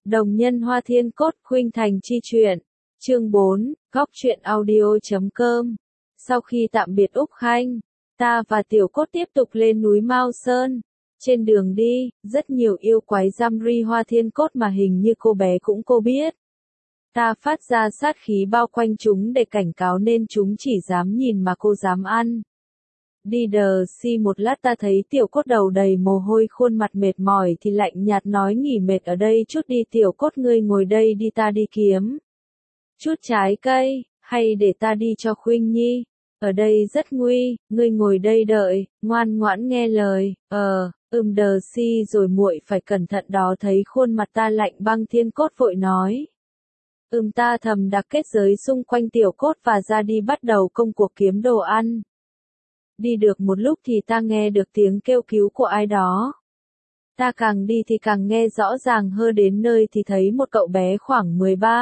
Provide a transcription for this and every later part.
Đồng nhân Hoa Thiên Cốt khuynh thành chi truyện. Chương 4, góc truyện audio.com. Sau khi tạm biệt Úc Khanh, ta và Tiểu Cốt tiếp tục lên núi Mao Sơn. Trên đường đi, rất nhiều yêu quái giam ri Hoa Thiên Cốt mà hình như cô bé cũng biết. Ta phát ra sát khí bao quanh chúng để cảnh cáo nên chúng chỉ dám nhìn mà cô dám ăn. Đi đờ si một lát ta thấy Tiểu Cốt đầu đầy mồ hôi, khuôn mặt mệt mỏi thì lạnh nhạt nói nghỉ mệt ở đây chút đi Tiểu Cốt, ngươi ngồi đây đi, ta đi kiếm chút trái cây, hay để ta đi cho Khuynh Nhi. Ở đây rất nguy, ngươi ngồi đây đợi, ngoan ngoãn nghe lời. Đờ si rồi, muội phải cẩn thận đó. Thấy khuôn mặt ta lạnh băng, Thiên Cốt vội nói. Ta thầm đặt kết giới xung quanh Tiểu Cốt và ra đi bắt đầu công cuộc kiếm đồ ăn. Đi được một lúc thì ta nghe được tiếng kêu cứu của ai đó. Ta càng đi thì càng nghe rõ ràng hơn, đến nơi thì thấy một cậu bé khoảng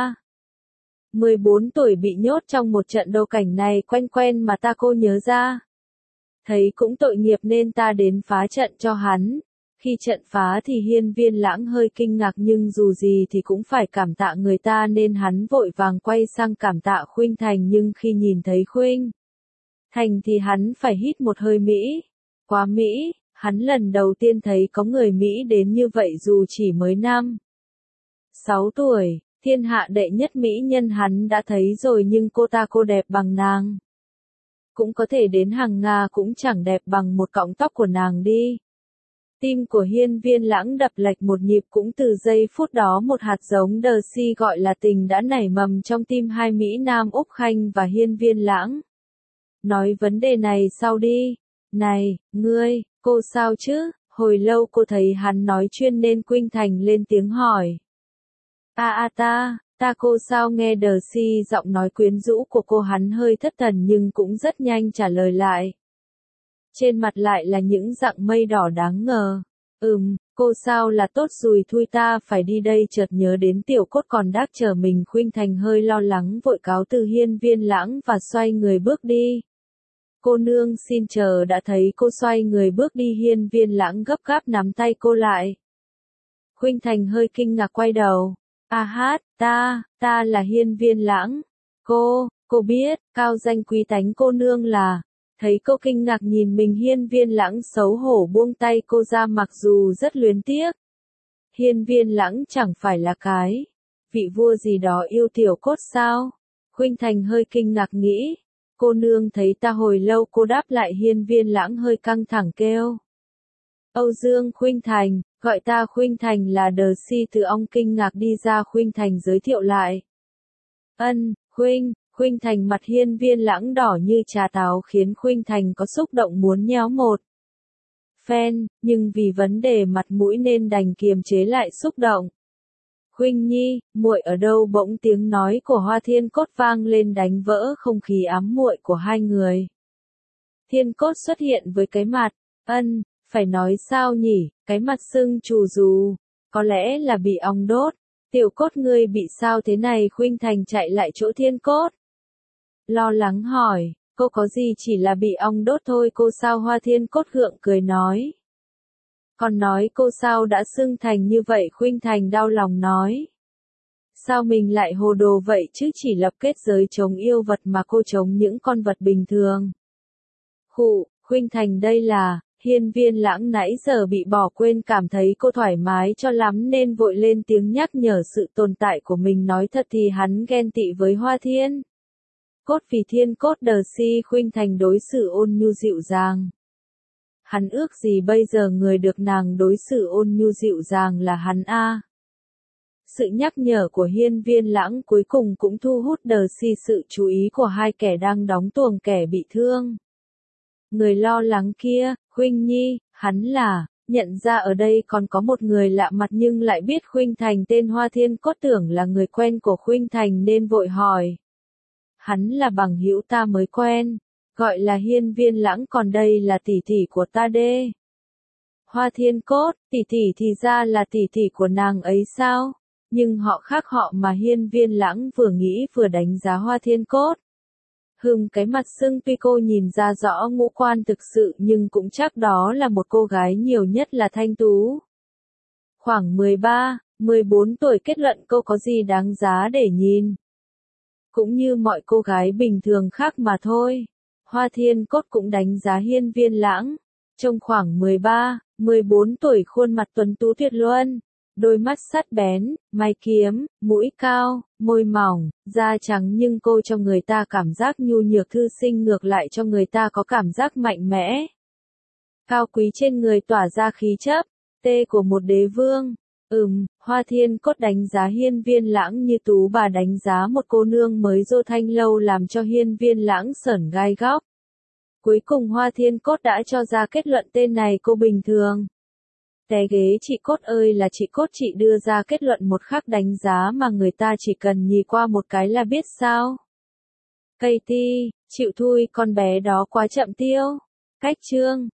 14 tuổi bị nhốt trong một trận đấu. Cảnh này quen mà ta nhớ ra. Thấy cũng tội nghiệp nên ta đến phá trận cho hắn. Khi trận phá thì Hiên Viên Lãng hơi kinh ngạc, nhưng dù gì thì cũng phải cảm tạ người ta nên hắn vội vàng quay sang cảm tạ Khuynh Thành, nhưng khi nhìn thấy Khuynh Thành thì hắn phải hít một hơi Mỹ. Quá Mỹ, hắn lần đầu tiên thấy có người Mỹ đến như vậy dù chỉ mới 6 tuổi. Thiên hạ đệ nhất mỹ nhân hắn đã thấy rồi, nhưng cô đẹp bằng nàng. Cũng có thể đến hàng Nga cũng chẳng đẹp bằng một cọng tóc của nàng đi. Tim của Hiên Viên Lãng đập lệch một nhịp, cũng từ giây phút đó một hạt giống đờ si gọi là tình đã nảy mầm trong tim hai Mỹ Nam Úc Khanh và Hiên Viên Lãng. Nói vấn đề này sau đi. Này, ngươi, cô sao chứ? Hồi lâu cô thấy hắn nói chuyên nên Khuynh Thành lên tiếng hỏi. Ta cô sao? Nghe đờ si giọng nói quyến rũ của cô, hắn hơi thất thần nhưng cũng rất nhanh trả lời lại. Trên mặt lại là những dạng mây đỏ đáng ngờ. Cô sao là tốt rồi, thui ta phải đi đây. Chợt nhớ đến Tiểu Cốt còn đác chờ mình, Khuynh Thành hơi lo lắng vội cáo từ Hiên Viên Lãng và xoay người bước đi. Cô nương xin chờ. Đã thấy cô xoay người bước đi, Hiên Viên Lãng gấp gáp nắm tay cô lại. Khuynh Thành hơi kinh ngạc quay đầu. Ta là Hiên Viên Lãng. Cô biết, cao danh quý tánh cô nương là. Thấy cô kinh ngạc nhìn mình, Hiên Viên Lãng xấu hổ buông tay cô ra, mặc dù rất luyến tiếc. Hiên Viên Lãng chẳng phải là cái vị vua gì đó yêu Tiểu Cốt sao? Khuynh Thành hơi kinh ngạc nghĩ. Cô nương thấy ta hồi lâu. Cô đáp lại. Hiên Viên Lãng hơi căng thẳng kêu. Âu Dương Khuynh Thành, gọi ta Khuynh Thành là đờ si. Từ ông kinh ngạc đi ra, Khuynh Thành giới thiệu lại. Khuynh Thành. Mặt Hiên Viên Lãng đỏ như trà táo khiến Khuynh Thành có xúc động muốn nhéo một phen, nhưng vì vấn đề mặt mũi nên đành kiềm chế lại xúc động. Khuynh Nhi, muội ở đâu? Bỗng tiếng nói của Hoa Thiên Cốt vang lên đánh vỡ không khí ám muội của hai người. Thiên Cốt xuất hiện với cái mặt, phải nói sao nhỉ, cái mặt sưng chù rù, có lẽ là bị ong đốt. Tiểu Cốt, ngươi bị sao thế này? Khuynh Thành chạy lại chỗ Thiên Cốt, lo lắng hỏi. Cô có gì, chỉ là bị ong đốt thôi. Cô sao? Hoa Thiên Cốt gượng cười nói. Còn nói cô sao đã sưng thành như vậy? Khuynh Thành đau lòng nói. Sao mình lại hồ đồ vậy chứ, chỉ lập kết giới chống yêu vật mà cô chống những con vật bình thường. Khuynh Thành đây là. Hiên Viên Lãng nãy giờ bị bỏ quên, cảm thấy cô thoải mái cho lắm nên vội lên tiếng nhắc nhở sự tồn tại của mình. Nói thật thì hắn ghen tị với Hoa Thiên Cốt vì Thiên Cốt đờ si Khuynh Thành đối xử ôn nhu dịu dàng. Hắn ước gì bây giờ người được nàng đối xử ôn nhu dịu dàng là hắn a. Sự nhắc nhở của Hiên Viên Lãng cuối cùng cũng thu hút đờ si sự chú ý của hai kẻ đang đóng tuồng kẻ bị thương. Người lo lắng kia, Khuynh Nhi, hắn là. Nhận ra ở đây còn có một người lạ mặt nhưng lại biết Khuynh Thành tên. Hoa Thiên Cốt tưởng là người quen của Khuynh Thành nên vội hỏi. Hắn là bằng hữu ta mới quen, gọi là Hiên Viên Lãng, còn đây là tỷ tỷ của ta đê. Hoa Thiên Cốt, tỷ tỷ thì ra là tỷ tỷ của nàng ấy sao? Nhưng họ khác họ mà. Hiên Viên Lãng vừa nghĩ vừa đánh giá Hoa Thiên Cốt. Cái mặt sưng tuy cô nhìn ra rõ ngũ quan thực sự nhưng cũng chắc đó là một cô gái nhiều nhất là thanh tú. Khoảng 14 tuổi kết luận cô có gì đáng giá để nhìn. Cũng như mọi cô gái bình thường khác mà thôi. Hoa Thiên Cốt cũng đánh giá Hiên Viên Lãng. Trông khoảng 13, 14 tuổi khuôn mặt tuấn tú tuyệt luân. Đôi mắt sắc bén, mày kiếm, mũi cao, môi mỏng, da trắng nhưng cô cho người ta cảm giác nhu nhược thư sinh ngược lại cho người ta có cảm giác mạnh mẽ. Cao quý trên người tỏa ra khí chất, tê của một đế vương. Hoa Thiên Cốt đánh giá Hiên Viên Lãng như tú bà đánh giá một cô nương mới dô thanh lâu làm cho Hiên Viên Lãng sởn gai góc. Cuối cùng Hoa Thiên Cốt đã cho ra kết luận tên này cô bình thường. Té ghế chị Cốt ơi là chị Cốt, chị đưa ra kết luận một khắc đánh giá mà người ta chỉ cần nhìn qua một cái là biết sao. Katie, chịu thui con bé đó quá chậm tiêu. Cách chương